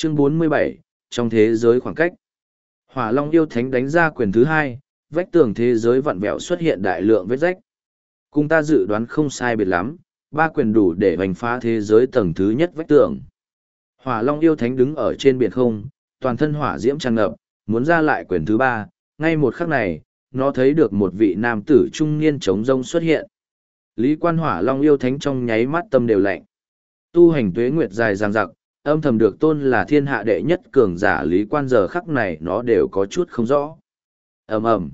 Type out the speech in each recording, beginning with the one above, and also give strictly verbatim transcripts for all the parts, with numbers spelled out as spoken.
Chương bốn mươi bảy, trong thế giới khoảng cách. Hỏa Long yêu thánh đánh ra quyền thứ hai, vách tường thế giới vặn vẹo xuất hiện đại lượng vết rách. Cùng ta dự đoán không sai biệt lắm, ba quyền đủ để hoành phá thế giới tầng thứ nhất vách tường. Hỏa Long yêu thánh đứng ở trên biển không, toàn thân hỏa diễm tràn ngập, muốn ra lại quyền thứ ba, ngay một khắc này, nó thấy được một vị nam tử trung niên trống rông xuất hiện. Lý Quan Hỏa Long yêu thánh trong nháy mắt tâm đều lạnh. Tu hành tuế nguyệt dài dằng dặc, âm thầm được tôn là thiên hạ đệ nhất cường giả Lý Quan giờ khắc này nó đều có chút không rõ. Ầm ầm.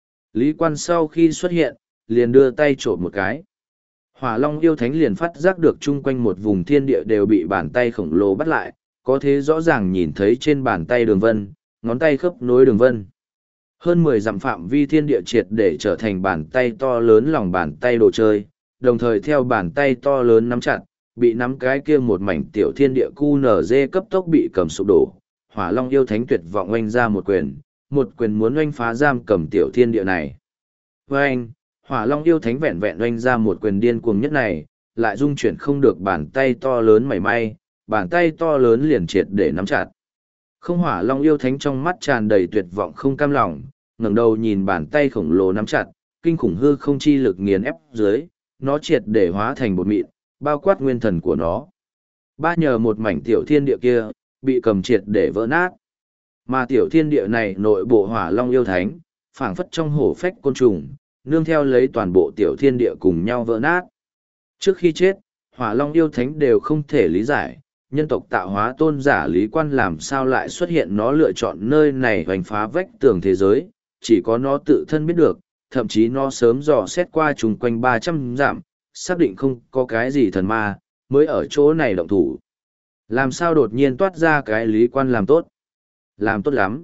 Lý Quan sau khi xuất hiện, liền đưa tay trộm một cái. Hỏa Long yêu thánh liền phát giác được chung quanh một vùng thiên địa đều bị bàn tay khổng lồ bắt lại, có thế rõ ràng nhìn thấy trên bàn tay đường vân, ngón tay khớp nối đường vân. Hơn mười dặm phạm vi thiên địa triệt để trở thành bàn tay to lớn lòng bàn tay đồ chơi, đồng thời theo bàn tay to lớn nắm chặt, bị nắm cái kia một mảnh tiểu thiên địa cu nở dê cấp tốc bị cầm sụp đổ. Hỏa Long yêu thánh tuyệt vọng oanh ra một quyền, một quyền muốn oanh phá giam cầm tiểu thiên địa này. Oanh, Hỏa Long yêu thánh vẹn vẹn oanh ra một quyền điên cuồng nhất này, lại dung chuyển không được bàn tay to lớn mảy may, bàn tay to lớn liền triệt để nắm chặt. Không, Hỏa Long yêu thánh trong mắt tràn đầy tuyệt vọng không cam lòng, ngẩng đầu nhìn bàn tay khổng lồ nắm chặt, kinh khủng hư không chi lực nghiền ép dưới, nó triệt để hóa thành bột mịn, bao quát nguyên thần của nó. Ba nhờ một mảnh tiểu thiên địa kia, bị cầm triệt để vỡ nát. Mà tiểu thiên địa này nội bộ Hỏa Long yêu thánh, phảng phất trong hổ phách côn trùng, nương theo lấy toàn bộ tiểu thiên địa cùng nhau vỡ nát. Trước khi chết, Hỏa Long yêu thánh đều không thể lý giải, nhân tộc tạo hóa tôn giả Lý Quan làm sao lại xuất hiện, nó lựa chọn nơi này hoành phá vách tường thế giới, chỉ có nó tự thân biết được, thậm chí nó sớm dò xét qua chung quanh ba trăm dặm, xác định không có cái gì thần ma, mới ở chỗ này động thủ. Làm sao đột nhiên toát ra cái Lý Quan làm tốt? Làm tốt lắm.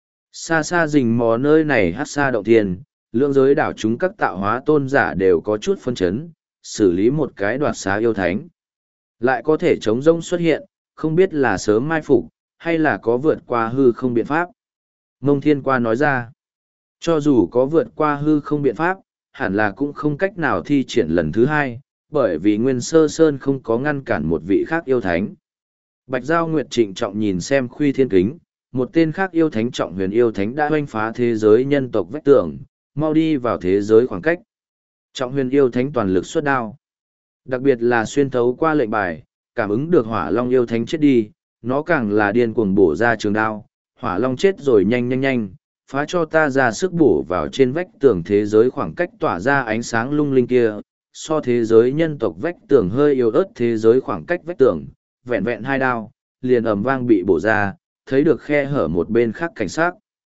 Xa xa rình mò nơi này hát xa động thiên, lượng giới đảo chúng các tạo hóa tôn giả đều có chút phân chấn, xử lý một cái đoạt xá yêu thánh. Lại có thể chống rông xuất hiện, không biết là sớm mai phục, hay là có vượt qua hư không biện pháp. Mông Thiên Qua nói ra, cho dù có vượt qua hư không biện pháp, hẳn là cũng không cách nào thi triển lần thứ hai, bởi vì Nguyên Sơ Sơn không có ngăn cản một vị khác yêu thánh. Bạch Giao Nguyệt trịnh trọng nhìn xem Khuy Thiên Kính, một tên khác yêu thánh trọng huyền yêu thánh đã hoanh phá thế giới nhân tộc vách tường, mau đi vào thế giới khoảng cách. Trọng huyền yêu thánh toàn lực xuất đao. Đặc biệt là xuyên thấu qua lệnh bài, cảm ứng được Hỏa Long yêu thánh chết đi, nó càng là điên cuồng bổ ra trường đao. Hỏa Long chết rồi, nhanh nhanh nhanh, phá cho ta ra sức bổ vào trên vách tường thế giới khoảng cách tỏa ra ánh sáng lung linh kia, so thế giới nhân tộc vách tường hơi yếu ớt thế giới khoảng cách vách tường, vẹn vẹn hai đao, liền ầm vang bị bổ ra, thấy được khe hở một bên khác cảnh sát.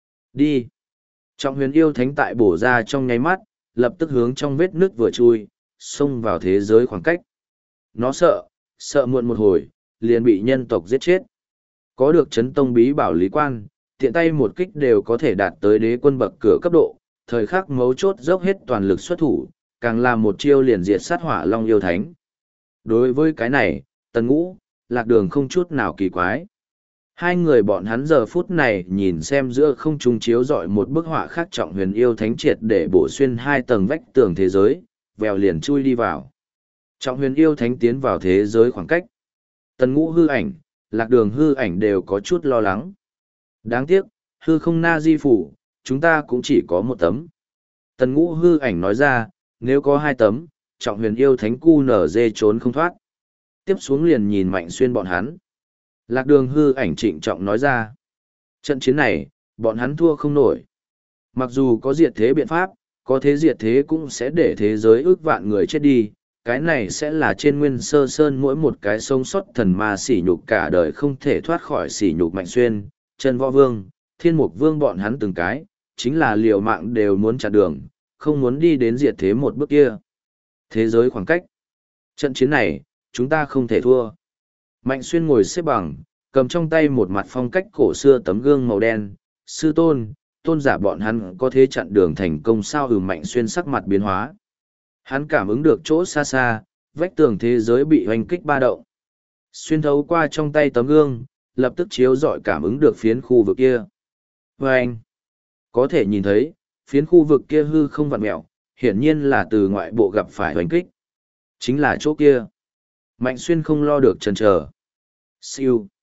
Đi! Trọng huyền yêu thánh tại bổ ra trong nháy mắt, lập tức hướng trong vết nước vừa chui, xông vào thế giới khoảng cách. Nó sợ, sợ muộn một hồi, liền bị nhân tộc giết chết. Có được chấn tông bí bảo Lý Quan, tiện tay một kích đều có thể đạt tới đế quân bậc cửa cấp độ, thời khắc mấu chốt dốc hết toàn lực xuất thủ, càng là một chiêu liền diệt sát Hỏa Long yêu thánh. Đối với cái này, Tần Ngũ, Lạc Đường không chút nào kỳ quái. Hai người bọn hắn giờ phút này nhìn xem giữa không trung chiếu dọi một bức họa khác trọng huyền yêu thánh triệt để bổ xuyên hai tầng vách tường thế giới, vèo liền chui đi vào. Trọng huyền yêu thánh tiến vào thế giới khoảng cách. Tần Ngũ hư ảnh, Lạc Đường hư ảnh đều có chút lo lắng. Đáng tiếc, hư không na di phủ, chúng ta cũng chỉ có một tấm. Tần Ngũ hư ảnh nói ra, nếu có hai tấm, trọng huyền yêu thánh cu nở dê trốn không thoát. Tiếp xuống liền nhìn Mạnh Xuyên bọn hắn. Lạc Đường hư ảnh trịnh trọng nói ra. Trận chiến này, bọn hắn thua không nổi. Mặc dù có diệt thế biện pháp, có thế diệt thế cũng sẽ để thế giới ước vạn người chết đi. Cái này sẽ là trên Nguyên Sơ Sơn mỗi một cái sống sót thần ma sỉ nhục cả đời không thể thoát khỏi sỉ nhục Mạnh Xuyên, Trần Võ Vương, Thiên Mục Vương bọn hắn từng cái, chính là liều mạng đều muốn chặn đường, không muốn đi đến diệt thế một bước kia. Thế giới khoảng cách. Trận chiến này, chúng ta không thể thua. Mạnh Xuyên ngồi xếp bằng, cầm trong tay một mặt phong cách cổ xưa tấm gương màu đen. Sư tôn, tôn giả bọn hắn có thể chặn đường thành công sao? Ừ, Mạnh Xuyên sắc mặt biến hóa. Hắn cảm ứng được chỗ xa xa, vách tường thế giới bị hoành kích ba động. Xuyên thấu qua trong tay tấm gương, lập tức chiếu rọi cảm ứng được phiến khu vực kia. Vâng! Có thể nhìn thấy, phiến khu vực kia hư không vặn mẹo, hiển nhiên là từ ngoại bộ gặp phải hoành kích. Chính là chỗ kia. Mạnh Xuyên không lo được chần chờ. Siêu.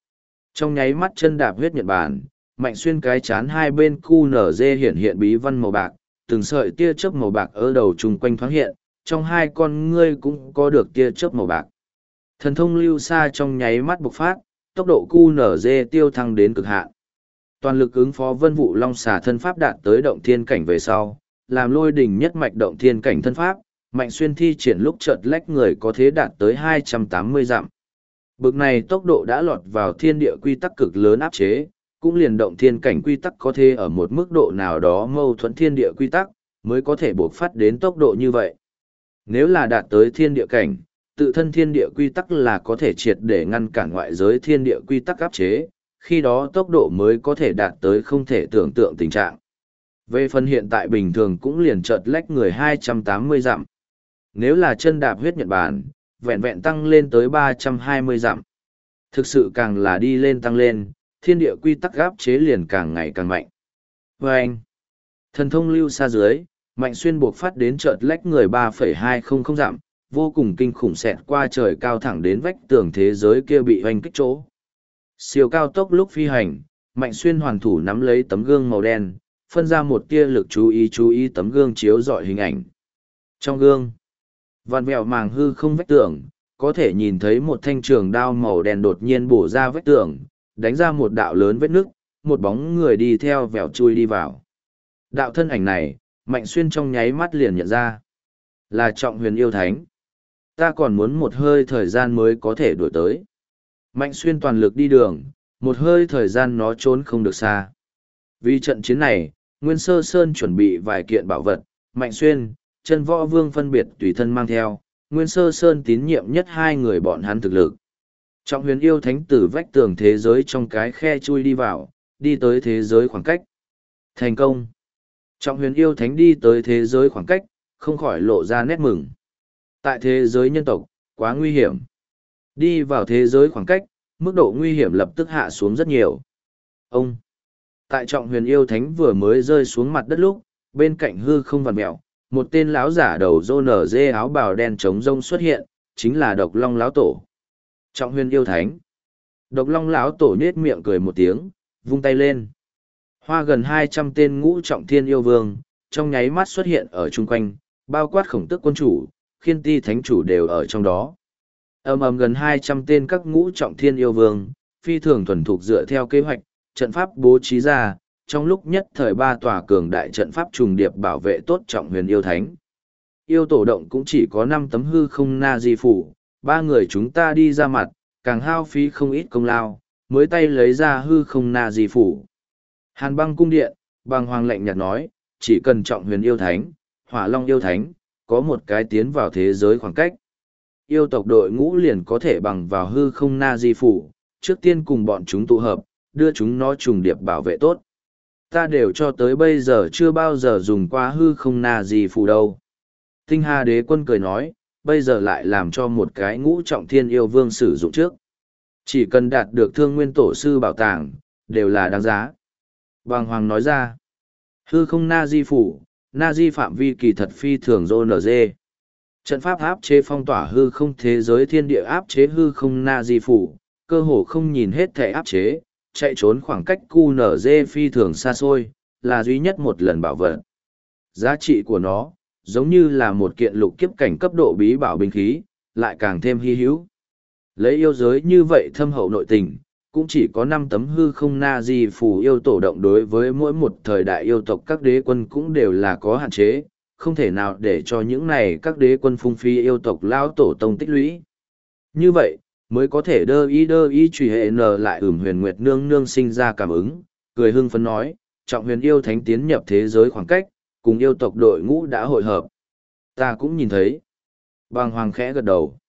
Trong nháy mắt chân đạp huyết nhật bản, Mạnh Xuyên cái chán hai bên cu nở dê hiện hiện bí văn màu bạc, từng sợi tia chớp màu bạc ở đầu chung quanh thoáng hiện, trong hai con ngươi cũng có được tia chớp màu bạc. Thần thông lưu xa trong nháy mắt bộc phát, tốc độ cu nở dê tiêu thăng đến cực hạn. Toàn lực ứng phó vân vụ long xà thân pháp đạt tới động thiên cảnh về sau, làm lôi đỉnh nhất mạch động thiên cảnh thân pháp, Mạnh Xuyên thi triển lúc chợt lách người có thế đạt tới hai trăm tám mươi dặm. Bực này tốc độ đã lọt vào thiên địa quy tắc cực lớn áp chế, cũng liền động thiên cảnh quy tắc có thể ở một mức độ nào đó mâu thuẫn thiên địa quy tắc, mới có thể bộc phát đến tốc độ như vậy. Nếu là đạt tới thiên địa cảnh, tự thân thiên địa quy tắc là có thể triệt để ngăn cản ngoại giới thiên địa quy tắc áp chế, khi đó tốc độ mới có thể đạt tới không thể tưởng tượng tình trạng. Về phần hiện tại bình thường cũng liền chợt lách người hai trăm tám mươi dặm. Nếu là chân đạp huyết Nhật Bản, vẹn vẹn tăng lên tới ba trăm hai mươi dặm. Thực sự càng là đi lên tăng lên, thiên địa quy tắc áp chế liền càng ngày càng mạnh. Và anh, thần thông lưu xa dưới, Mạnh Xuyên buộc phát đến chợt lách người ba phẩy hai không không dặm, vô cùng kinh khủng xẹt qua trời cao thẳng đến vách tường thế giới kia bị hoành kích chỗ. Siêu cao tốc lúc phi hành, Mạnh Xuyên hoàn thủ nắm lấy tấm gương màu đen, phân ra một tia lực chú ý chú ý tấm gương chiếu rọi hình ảnh. Trong gương, vạn vẹo màng hư không vách tường, có thể nhìn thấy một thanh trường đao màu đen đột nhiên bổ ra vách tường, đánh ra một đạo lớn vết nước, một bóng người đi theo vẹo chui đi vào. Đạo thân ảnh này, Mạnh Xuyên trong nháy mắt liền nhận ra, là Trọng Huyền Yêu Thánh. Ta còn muốn một hơi thời gian mới có thể đuổi tới. Mạnh Xuyên toàn lực đi đường, một hơi thời gian nó trốn không được xa. Vì trận chiến này, Nguyên Sơ Sơn chuẩn bị vài kiện bảo vật, Mạnh Xuyên, Chân Võ Vương phân biệt tùy thân mang theo, Nguyên Sơ Sơn tín nhiệm nhất hai người bọn hắn thực lực. Trọng Huyền Yêu Thánh từ vách tường thế giới trong cái khe chui đi vào, đi tới thế giới khoảng cách. Thành công. Trọng Huyền Yêu Thánh đi tới thế giới khoảng cách, không khỏi lộ ra nét mừng. Tại thế giới nhân tộc, quá nguy hiểm. Đi vào thế giới khoảng cách, mức độ nguy hiểm lập tức hạ xuống rất nhiều. Ông, tại Trọng Huyền Yêu Thánh vừa mới rơi xuống mặt đất lúc, bên cạnh hư không vằn mẹo, một tên lão giả đầu rô nở dê áo bào đen trống rông xuất hiện, chính là Độc Long lão tổ. Trọng Huyền Yêu Thánh. Độc Long lão tổ nhếch miệng cười một tiếng, vung tay lên. Hoa gần hai trăm tên ngũ trọng thiên yêu vương, trong nháy mắt xuất hiện ở chung quanh, bao quát Khổng Tước quân chủ, Khiên Ti thánh chủ đều ở trong đó. Ầm ầm gần hai trăm tên các ngũ trọng thiên yêu vương, phi thường thuần thục dựa theo kế hoạch, trận pháp bố trí ra, trong lúc nhất thời ba tòa cường đại trận pháp trùng điệp bảo vệ tốt Trọng Huyền Yêu Thánh. Yêu tổ động cũng chỉ có năm tấm hư không na di phủ, ba người chúng ta đi ra mặt, càng hao phí không ít công lao, mới tay lấy ra hư không na di phủ. Hàn Băng cung điện, Bàng Hoàng lạnh nhạt nói, chỉ cần Trọng Huyền Yêu Thánh, Hỏa Long Yêu Thánh, có một cái tiến vào thế giới khoảng cách. Yêu tộc đội ngũ liền có thể bằng vào hư không na di phủ, trước tiên cùng bọn chúng tụ hợp, đưa chúng nó trùng điệp bảo vệ tốt. Ta đều cho tới bây giờ chưa bao giờ dùng qua hư không na di phủ đâu. Tinh Hà Đế Quân cười nói, bây giờ lại làm cho một cái ngũ trọng thiên yêu vương sử dụng trước. Chỉ cần đạt được Thương Nguyên Tổ sư bảo tàng, đều là đáng giá. Bàng Hoàng nói ra, hư không na di phủ, na di phạm vi kỳ thật phi thường rô nở dê. Trận pháp áp chế phong tỏa hư không thế giới thiên địa áp chế hư không na di phủ, cơ hồ không nhìn hết thể áp chế, chạy trốn khoảng cách cu nở dê phi thường xa xôi, là duy nhất một lần bảo vật. Giá trị của nó, giống như là một kiện lục kiếp cảnh cấp độ bí bảo binh khí, lại càng thêm hy hữu. Lấy yêu giới như vậy thâm hậu nội tình, cũng chỉ có năm tấm hư không na di phù yêu tổ động đối với mỗi một thời đại yêu tộc các đế quân cũng đều là có hạn chế, không thể nào để cho những này các đế quân phung phi yêu tộc lao tổ tông tích lũy. Như vậy, mới có thể đơ ý đơ ý truy hệ nờ lại ửm huyền nguyệt nương nương sinh ra cảm ứng, cười hưng phấn nói, Trọng Huyền Yêu Thánh tiến nhập thế giới khoảng cách, cùng yêu tộc đội ngũ đã hội hợp. Ta cũng nhìn thấy. Bàng Hoàng khẽ gật đầu.